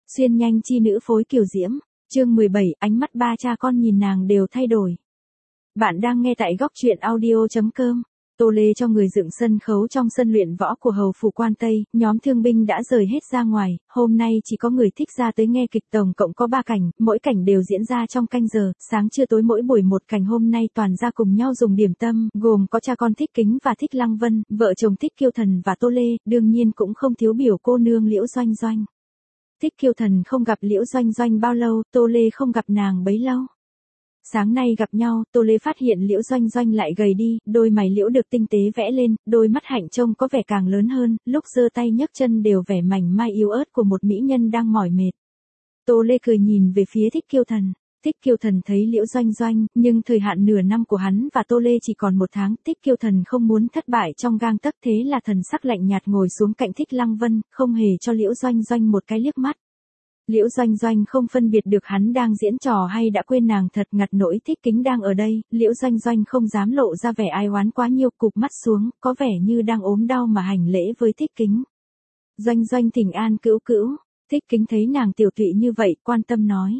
Xuyên nhanh chi nữ phối kiều diễm. Chương 17, ánh mắt ba cha con nhìn nàng đều thay đổi. Bạn đang nghe tại góc truyện audio.com. Tô Lê cho người dựng sân khấu trong sân luyện võ của hầu phủ Quan Tây, nhóm thương binh đã rời hết ra ngoài, hôm nay chỉ có người thích ra tới nghe kịch, tổng cộng có 3 cảnh, mỗi cảnh đều diễn ra trong canh giờ, sáng trưa tối mỗi buổi một cảnh. Hôm nay toàn ra cùng nhau dùng điểm tâm, gồm có cha con Thích Kính và Thích Lăng Vân, vợ chồng Thích Kiêu Thần và Tô Lê, đương nhiên cũng không thiếu biểu cô nương Liễu Doanh Doanh. Thích Kiêu Thần không gặp Liễu Doanh Doanh bao lâu, Tô Lê không gặp nàng bấy lâu. Sáng nay gặp nhau, Tô Lê phát hiện Liễu Doanh Doanh lại gầy đi, đôi mày liễu được tinh tế vẽ lên, đôi mắt hạnh trông có vẻ càng lớn hơn, lúc giơ tay nhấc chân đều vẻ mảnh mai yếu ớt của một mỹ nhân đang mỏi mệt. Tô Lê cười nhìn về phía Thích Kiêu Thần. Thích Kiêu Thần thấy Liễu Doanh Doanh, nhưng thời hạn nửa năm của hắn và Tô Lê chỉ còn 1 tháng, Thích Kiêu Thần không muốn thất bại trong gang tấc, thế là thần sắc lạnh nhạt ngồi xuống cạnh Thích Lăng Vân, không hề cho Liễu Doanh Doanh một cái liếc mắt. Liễu Doanh Doanh không phân biệt được hắn đang diễn trò hay đã quên nàng thật ngặt nỗi Thích Kính đang ở đây, Liễu Doanh Doanh không dám lộ ra vẻ ai oán quá nhiều, cụp mắt xuống, có vẻ như đang ốm đau mà hành lễ với Thích Kính. Doanh Doanh thỉnh an cữu cữu. Thích Kính thấy nàng tiểu tụy như vậy, quan tâm nói.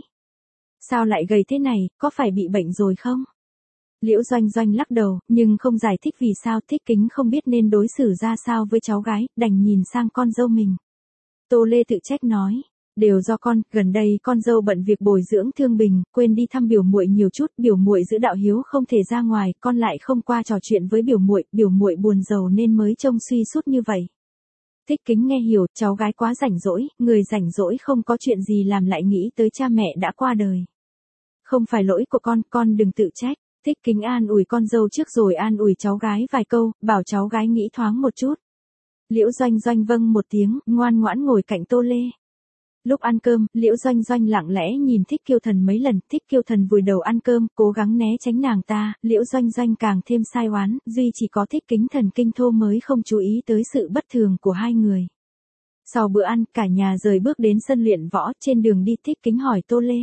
Sao lại gầy thế này, có phải bị bệnh rồi không? Liễu Doanh Doanh lắc đầu, nhưng không giải thích vì sao. Thích Kính không biết nên đối xử ra sao với cháu gái, đành nhìn sang con dâu mình. Tô Lê tự trách nói. Đều do con, gần đây con dâu bận việc bồi dưỡng thương bình, quên đi thăm biểu muội nhiều chút, biểu muội giữ đạo hiếu không thể ra ngoài, con lại không qua trò chuyện với biểu muội buồn rầu nên mới trông suy sút như vậy. Thích Kính nghe hiểu, cháu gái quá rảnh rỗi, người rảnh rỗi không có chuyện gì làm lại nghĩ tới cha mẹ đã qua đời. Không phải lỗi của con đừng tự trách. Thích Kính an ủi con dâu trước rồi an ủi cháu gái vài câu, bảo cháu gái nghĩ thoáng một chút. Liễu Doanh Doanh vâng một tiếng, ngoan ngoãn ngồi cạnh Tô Lê. Lúc ăn cơm, Liễu Doanh Doanh lặng lẽ nhìn Thích Kiêu Thần mấy lần, Thích Kiêu Thần vùi đầu ăn cơm, cố gắng né tránh nàng ta, Liễu Doanh Doanh càng thêm sai oán, duy chỉ có Thích Kính thần kinh thô mới không chú ý tới sự bất thường của hai người. Sau bữa ăn, cả nhà rời bước đến sân luyện võ, trên đường đi Thích Kính hỏi Tô Lê.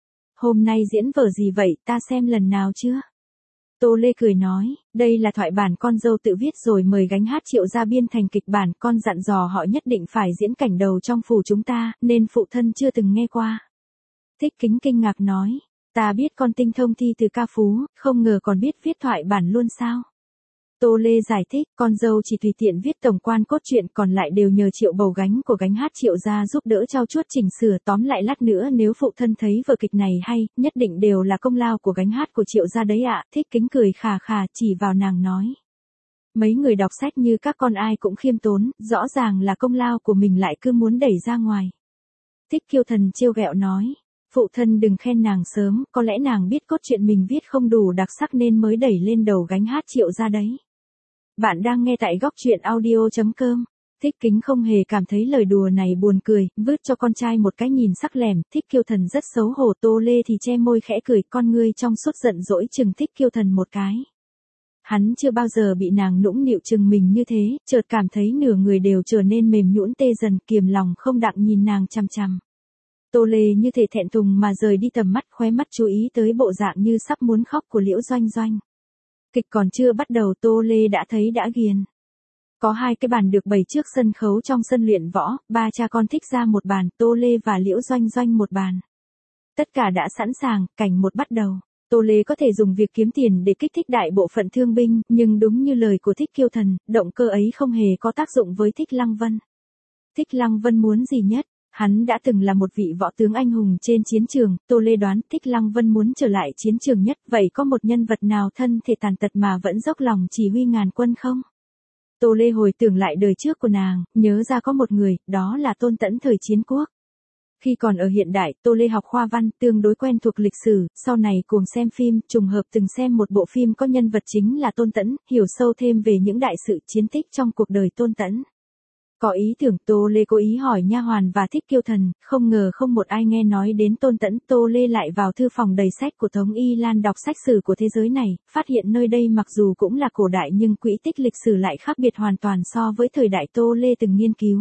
Hôm nay diễn vở gì vậy, ta xem lần nào chưa? Tô Lê cười nói, đây là thoại bản con dâu tự viết rồi mời gánh hát Triệu gia biên thành kịch bản, con dặn dò họ nhất định phải diễn cảnh đầu trong phủ chúng ta, nên phụ thân chưa từng nghe qua. Thích Kính kinh ngạc nói, ta biết con tinh thông thi từ ca phú, không ngờ còn biết viết thoại bản luôn sao? Tô Lê giải thích, con dâu chỉ tùy tiện viết tổng quan cốt truyện, còn lại đều nhờ Triệu bầu gánh của gánh hát Triệu gia giúp đỡ trau chuốt chỉnh sửa, tóm lại lát nữa nếu phụ thân thấy vở kịch này hay, nhất định đều là công lao của gánh hát của Triệu gia đấy ạ. Thích Kính cười khà khà chỉ vào nàng nói. Mấy người đọc sách như các con ai cũng khiêm tốn, rõ ràng là công lao của mình lại cứ muốn đẩy ra ngoài. Thích Kiêu Thần trêu ghẹo nói. Phụ thân đừng khen nàng sớm, có lẽ nàng biết cốt truyện mình viết không đủ đặc sắc nên mới đẩy lên đầu gánh hát Triệu gia đấy. Bạn đang nghe tại góc truyện audio.com. Thích Kính không hề cảm thấy lời đùa này buồn cười, vứt cho con trai một cái nhìn sắc lẻm. Thích Kiêu Thần rất xấu hổ. Tô Lê thì che môi khẽ cười, con ngươi trong suốt giận dỗi chừng Thích Kiêu Thần một cái. Hắn chưa bao giờ bị nàng nũng nịu chừng mình như thế, chợt cảm thấy nửa người đều trở nên mềm nhũn tê dần, kiềm lòng không đặng nhìn nàng chằm chằm. Tô Lê như thể thẹn thùng mà rời đi tầm mắt, khóe mắt chú ý tới bộ dạng như sắp muốn khóc của Liễu Doanh Doanh. Kịch còn chưa bắt đầu Tô Lê đã thấy đã ghiền. Có 2 cái bàn được bày trước sân khấu trong sân luyện võ, 3 cha con Thích ra một bàn, Tô Lê và Liễu Doanh Doanh một bàn. Tất cả đã sẵn sàng, cảnh 1 bắt đầu. Tô Lê có thể dùng việc kiếm tiền để kích thích đại bộ phận thương binh, nhưng đúng như lời của Thích Kiêu Thần, động cơ ấy không hề có tác dụng với Thích Lăng Vân. Thích Lăng Vân muốn gì nhất? Hắn đã từng là một vị võ tướng anh hùng trên chiến trường, Tô Lê đoán Thích Lăng Vân muốn trở lại chiến trường nhất, vậy có một nhân vật nào thân thể tàn tật mà vẫn dốc lòng chỉ huy ngàn quân không? Tô Lê hồi tưởng lại đời trước của nàng, nhớ ra có một người, đó là Tôn Tẫn thời chiến quốc. Khi còn ở hiện đại, Tô Lê học khoa văn, tương đối quen thuộc lịch sử, sau này cùng xem phim, trùng hợp từng xem một bộ phim có nhân vật chính là Tôn Tẫn, hiểu sâu thêm về những đại sự chiến tích trong cuộc đời Tôn Tẫn. Có ý tưởng, Tô Lê cố ý hỏi nha hoàn và Thích Kiêu Thần, không ngờ không một ai nghe nói đến Tôn Tẫn. Tô Lê lại vào thư phòng đầy sách của Tống Y Lan đọc sách sử của thế giới này, phát hiện nơi đây mặc dù cũng là cổ đại nhưng quỹ tích lịch sử lại khác biệt hoàn toàn so với thời đại Tô Lê từng nghiên cứu.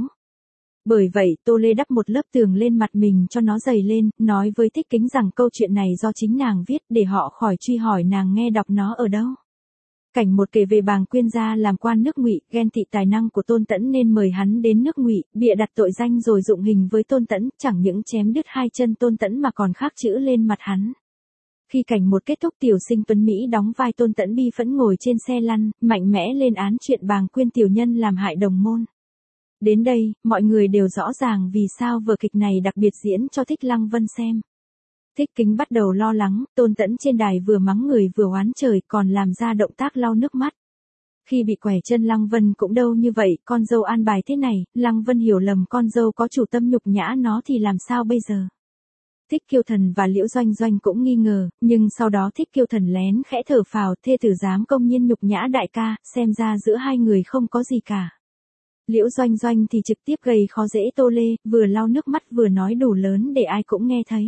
Bởi vậy, Tô Lê đắp một lớp tường lên mặt mình cho nó dày lên, nói với Thích Kính rằng câu chuyện này do chính nàng viết để họ khỏi truy hỏi nàng nghe đọc nó ở đâu. Cảnh một kể về Bàng Quyên gia làm quan nước Ngụy, ghen tị tài năng của Tôn Tẫn nên mời hắn đến nước Ngụy, bịa đặt tội danh rồi dụng hình với Tôn Tẫn, chẳng những chém đứt hai chân Tôn Tẫn mà còn khắc chữ lên mặt hắn. Khi cảnh một kết thúc, tiểu sinh tuấn Mỹ đóng vai Tôn Tẫn bi phẫn ngồi trên xe lăn, mạnh mẽ lên án chuyện Bàng Quyên tiểu nhân làm hại đồng môn. Đến đây, mọi người đều rõ ràng vì sao vở kịch này đặc biệt diễn cho Thích Lăng Vân xem. Thích Kính bắt đầu lo lắng, Tôn Tẫn trên đài vừa mắng người vừa oán trời còn làm ra động tác lau nước mắt. Khi bị quẻ chân Lăng Vân cũng đâu như vậy, con dâu an bài thế này, Lăng Vân hiểu lầm con dâu có chủ tâm nhục nhã nó thì làm sao bây giờ. Thích Kiêu Thần và Liễu Doanh Doanh cũng nghi ngờ, nhưng sau đó Thích Kiêu Thần lén khẽ thở phào, thê tử dám công nhiên nhục nhã đại ca, xem ra giữa hai người không có gì cả. Liễu Doanh Doanh thì trực tiếp gây khó dễ Tô Lê, vừa lau nước mắt vừa nói đủ lớn để ai cũng nghe thấy.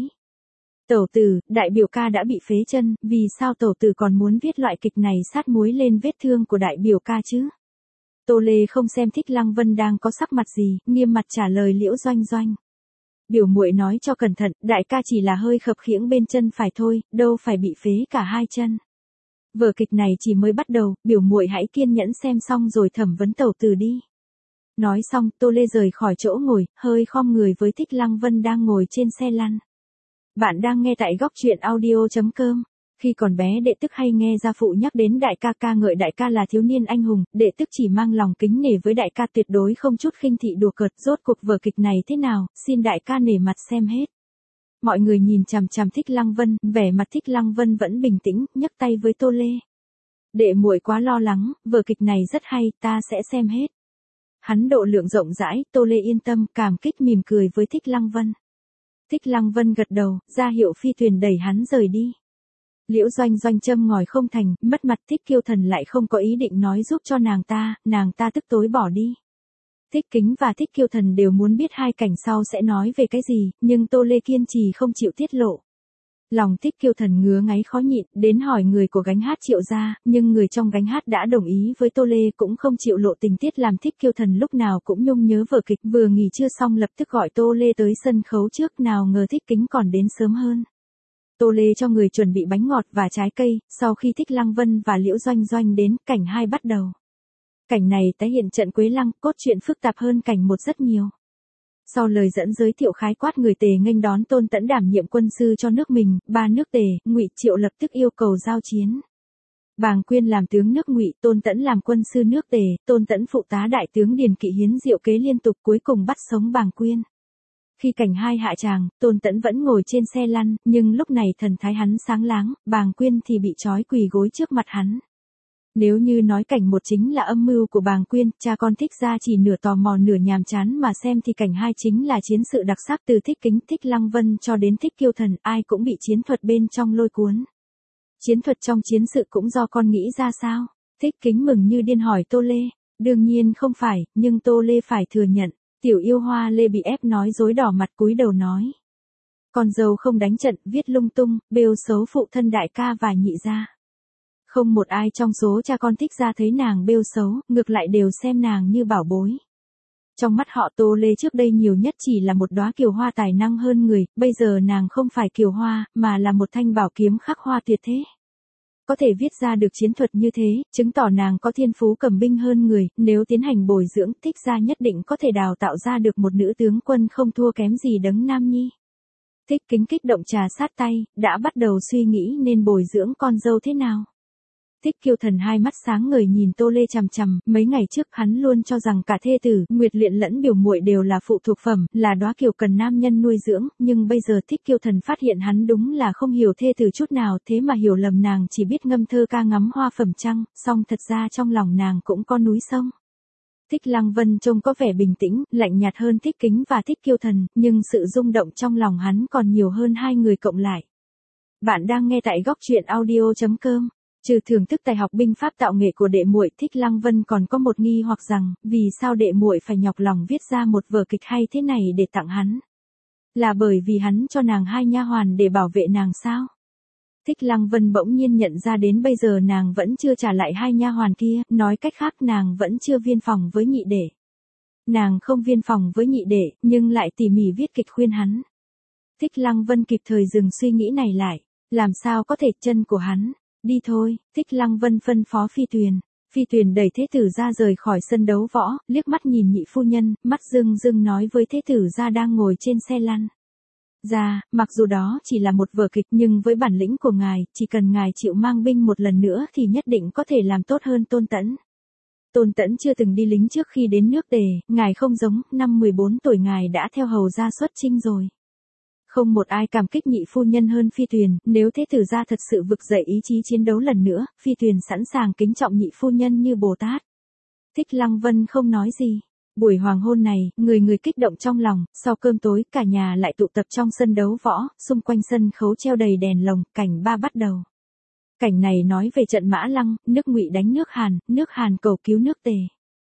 Tẩu tử, đại biểu ca đã bị phế chân, vì sao tẩu tử còn muốn viết loại kịch này sát muối lên vết thương của đại biểu ca chứ? Tô Lê không xem Thích Lăng Vân đang có sắc mặt gì, nghiêm mặt trả lời Liễu Doanh Doanh. Biểu muội nói cho cẩn thận, đại ca chỉ là hơi khập khiễng bên chân phải thôi, đâu phải bị phế cả hai chân. Vở kịch này chỉ mới bắt đầu, biểu muội hãy kiên nhẫn xem xong rồi thẩm vấn tẩu tử đi. Nói xong, Tô Lê rời khỏi chỗ ngồi, hơi khom người với Thích Lăng Vân đang ngồi trên xe lăn. Bạn đang nghe tại góc truyện audio.com. Khi còn bé đệ tức hay nghe gia phụ nhắc đến đại ca, ca ngợi đại ca là thiếu niên anh hùng, đệ tức chỉ mang lòng kính nể với đại ca, tuyệt đối không chút khinh thị đùa cợt. Rốt cuộc vở kịch này thế nào, xin đại ca nể mặt xem hết. Mọi người nhìn chằm chằm Thích Lăng Vân, vẻ mặt Thích Lăng Vân vẫn bình tĩnh, nhấc tay với Tô Lê. Đệ muội quá lo lắng, vở kịch này rất hay, ta sẽ xem hết. Hắn độ lượng rộng rãi, Tô Lê yên tâm, cảm kích mỉm cười với Thích Lăng Vân. Thích Lăng Vân gật đầu, ra hiệu phi thuyền đẩy hắn rời đi. Liễu Doanh Doanh châm ngòi không thành, mất mặt. Thích Kiêu Thần lại không có ý định nói giúp cho nàng ta tức tối bỏ đi. Thích Kính và Thích Kiêu Thần đều muốn biết hai cảnh sau sẽ nói về cái gì, nhưng Tô Lê kiên trì không chịu tiết lộ. Lòng Thích Kiêu Thần ngứa ngáy khó nhịn, đến hỏi người của gánh hát Triệu gia, nhưng người trong gánh hát đã đồng ý với Tô Lê, cũng không chịu lộ tình tiết, làm Thích Kiêu Thần lúc nào cũng nhung nhớ vở kịch. Vừa nghỉ trưa xong lập tức gọi Tô Lê tới sân khấu trước, nào ngờ Thích Kính còn đến sớm hơn. Tô Lê cho người chuẩn bị bánh ngọt và trái cây, sau khi Thích Lăng Vân và Liễu Doanh Doanh đến, cảnh 2 bắt đầu. Cảnh này tái hiện trận Quế Lăng, cốt truyện phức tạp hơn cảnh 1 rất nhiều. Sau lời dẫn giới thiệu khái quát, người Tề nghênh đón Tôn Tẫn đảm nhiệm quân sư cho nước mình, ba nước Tề, Ngụy, Triệu lập tức yêu cầu giao chiến. Bàng Quyên làm tướng nước Ngụy, Tôn Tẫn làm quân sư nước Tề, Tôn Tẫn phụ tá đại tướng Điền Kỵ Hiến diệu kế liên tục, cuối cùng bắt sống Bàng Quyên. Khi cảnh 2 hạ tràng, Tôn Tẫn vẫn ngồi trên xe lăn, nhưng lúc này thần thái hắn sáng láng, Bàng Quyên thì bị trói quỳ gối trước mặt hắn. Nếu như nói cảnh 1 chính là âm mưu của Bàng Quyên, cha con Thích gia chỉ nửa tò mò nửa nhàm chán mà xem, thì cảnh 2 chính là chiến sự đặc sắc, từ Thích Kính, Thích Lăng Vân cho đến Thích Kiêu Thần, ai cũng bị chiến thuật bên trong lôi cuốn. Chiến thuật trong chiến sự cũng do con nghĩ ra sao? Thích Kính mừng như điên hỏi Tô Lê. Đương nhiên không phải, nhưng Tô Lê phải thừa nhận. Tiểu yêu Hoa Lê bị ép nói dối, đỏ mặt cúi đầu nói. Con dâu không đánh trận, viết lung tung, bêu xấu phụ thân đại ca và nhị gia. Không một ai trong số cha con Thích gia thấy nàng bêu xấu, ngược lại đều xem nàng như bảo bối. Trong mắt họ, Tô Lê trước đây nhiều nhất chỉ là một đóa kiều hoa tài năng hơn người, bây giờ nàng không phải kiều hoa, mà là một thanh bảo kiếm khắc hoa tuyệt thế. Có thể viết ra được chiến thuật như thế, chứng tỏ nàng có thiên phú cầm binh hơn người, nếu tiến hành bồi dưỡng, Thích gia nhất định có thể đào tạo ra được một nữ tướng quân không thua kém gì Đấng Nam Nhi. Thích Kính kích động trà sát tay, đã bắt đầu suy nghĩ nên bồi dưỡng con dâu thế nào. Thích Kiêu Thần hai mắt sáng ngời nhìn Tô Lê chằm chằm, mấy ngày trước hắn luôn cho rằng cả thê tử, Nguyệt Luyện lẫn biểu muội đều là phụ thuộc phẩm, là đóa kiều cần nam nhân nuôi dưỡng, nhưng bây giờ Thích Kiêu Thần phát hiện hắn đúng là không hiểu thê tử chút nào, thế mà hiểu lầm nàng chỉ biết ngâm thơ ca ngắm hoa phẩm trăng, song thật ra trong lòng nàng cũng có núi sông. Thích Lăng Vân trông có vẻ bình tĩnh, lạnh nhạt hơn Thích Kính và Thích Kiêu Thần, nhưng sự rung động trong lòng hắn còn nhiều hơn hai người cộng lại. Bạn đang nghe tại góc truyện audio.com. Trừ thưởng thức tài học binh pháp tạo nghệ của đệ muội, Thích Lăng Vân còn có một nghi hoặc rằng, vì sao đệ muội phải nhọc lòng viết ra một vở kịch hay thế này để tặng hắn? Là bởi vì hắn cho nàng hai nha hoàn để bảo vệ nàng sao? Thích Lăng Vân bỗng nhiên nhận ra đến bây giờ nàng vẫn chưa trả lại hai nha hoàn kia, nói cách khác nàng vẫn chưa viên phòng với nhị đệ. Nàng không viên phòng với nhị đệ, nhưng lại tỉ mỉ viết kịch khuyên hắn. Thích Lăng Vân kịp thời dừng suy nghĩ này lại, làm sao có thể, chân của hắn Đi thôi, Thích Lăng Vân phân phó Phi Tuyền. Phi Tuyền đẩy Thế Tử Gia rời khỏi sân đấu võ, liếc mắt nhìn nhị phu nhân, mắt rưng rưng nói với Thế Tử Gia đang ngồi trên xe lăn. Ra, mặc dù đó chỉ là một vở kịch nhưng với bản lĩnh của ngài, chỉ cần ngài chịu mang binh một lần nữa thì nhất định có thể làm tốt hơn Tôn Tẫn. Tôn Tẫn chưa từng đi lính trước khi đến nước Tề, ngài không giống, năm 14 tuổi ngài đã theo hầu ra xuất chinh rồi. Không một ai cảm kích nhị phu nhân hơn Phi Tuyền, nếu Thế Tử Gia thật sự vực dậy ý chí chiến đấu lần nữa, Phi Tuyền sẵn sàng kính trọng nhị phu nhân như Bồ Tát. Thích Lăng Vân không nói gì. Buổi hoàng hôn này, người người kích động trong lòng, sau cơm tối cả nhà lại tụ tập trong sân đấu võ, xung quanh sân khấu treo đầy đèn lồng, cảnh ba bắt đầu. Cảnh này nói về trận Mã Lăng, nước Ngụy đánh nước Hàn cầu cứu nước Tề.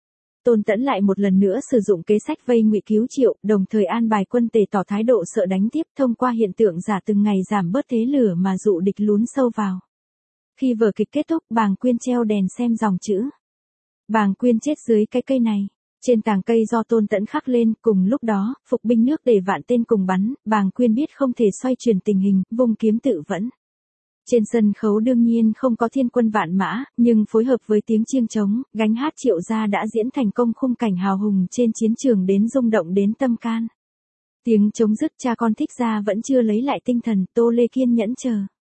Tôn Tẫn lại một lần nữa sử dụng kế sách vây Ngụy cứu Triệu, đồng thời an bài quân Tề tỏ thái độ sợ đánh tiếp, thông qua hiện tượng giả từng ngày giảm bớt thế lửa mà dụ địch lún sâu vào. Khi vở kịch kết thúc, Bàng Quyên treo đèn xem dòng chữ. Bàng Quyên chết dưới cái cây này. Trên tàng cây do Tôn Tẫn khắc lên, cùng lúc đó, phục binh nước Tề vạn tên cùng bắn, Bàng Quyên biết không thể xoay chuyển tình hình, vung kiếm tự vẫn. Trên sân khấu đương nhiên không có thiên quân vạn mã, nhưng phối hợp với tiếng chiêng trống, gánh hát Triệu gia đã diễn thành công khung cảnh hào hùng trên chiến trường đến rung động đến tâm can. Tiếng trống dứt, cha con Thích gia vẫn chưa lấy lại tinh thần, Tô Lê kiên nhẫn chờ.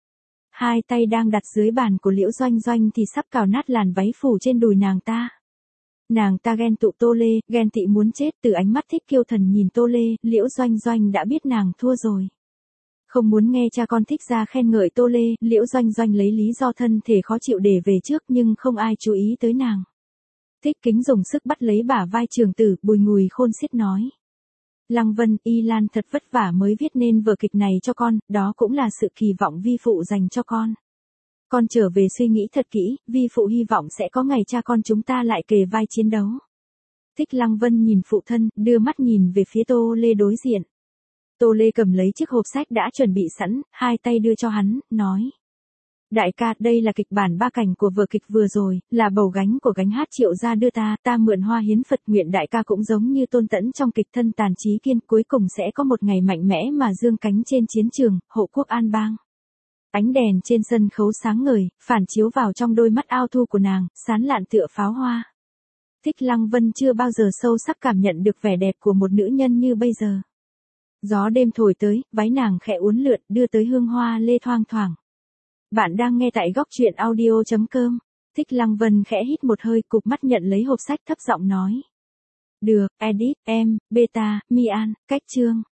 Hai tay đang đặt dưới bàn của Liễu Doanh Doanh thì sắp cào nát làn váy phủ trên đùi nàng ta. Nàng ta ghen tụ Tô Lê, ghen tị muốn chết, từ ánh mắt thích kiêu thần nhìn Tô Lê, Liễu Doanh Doanh đã biết nàng thua rồi. Không muốn nghe cha con Thích gia khen ngợi Tô Lê, Liễu Doanh Doanh lấy lý do thân thể khó chịu để về trước nhưng không ai chú ý tới nàng. Thích Kính dùng sức bắt lấy bả vai Trường Tử, bùi ngùi khôn xiết nói. Lăng Vân, Y Lan thật vất vả mới viết nên vở kịch này cho con, đó cũng là sự kỳ vọng vi phụ dành cho con. Con trở về suy nghĩ thật kỹ, vi phụ hy vọng sẽ có ngày cha con chúng ta lại kề vai chiến đấu. Thích Lăng Vân nhìn phụ thân, đưa mắt nhìn về phía Tô Lê đối diện. Tô Lê cầm lấy chiếc hộp sách đã chuẩn bị sẵn, hai tay đưa cho hắn, nói. Đại ca, đây là kịch bản 3 cảnh của vở kịch vừa rồi, là bầu gánh của gánh hát Triệu gia đưa ta mượn hoa hiến Phật nguyện đại ca cũng giống như Tôn Tẫn trong kịch thân tàn trí kiên, cuối cùng sẽ có một ngày mạnh mẽ mà dương cánh trên chiến trường, hộ quốc an bang. Ánh đèn trên sân khấu sáng ngời, phản chiếu vào trong đôi mắt ao thu của nàng, sán lạn tựa pháo hoa. Thích Lăng Vân chưa bao giờ sâu sắc cảm nhận được vẻ đẹp của một nữ nhân như bây giờ. Gió đêm thổi tới, váy nàng khẽ uốn lượn, đưa tới hương hoa lê thoang thoảng. Bạn đang nghe tại góc truyện audio.com. Thích Lăng Vân khẽ hít một hơi, cụp mắt nhận lấy hộp sách, thấp giọng nói. Được, edit, em, beta, Mian, cách chương.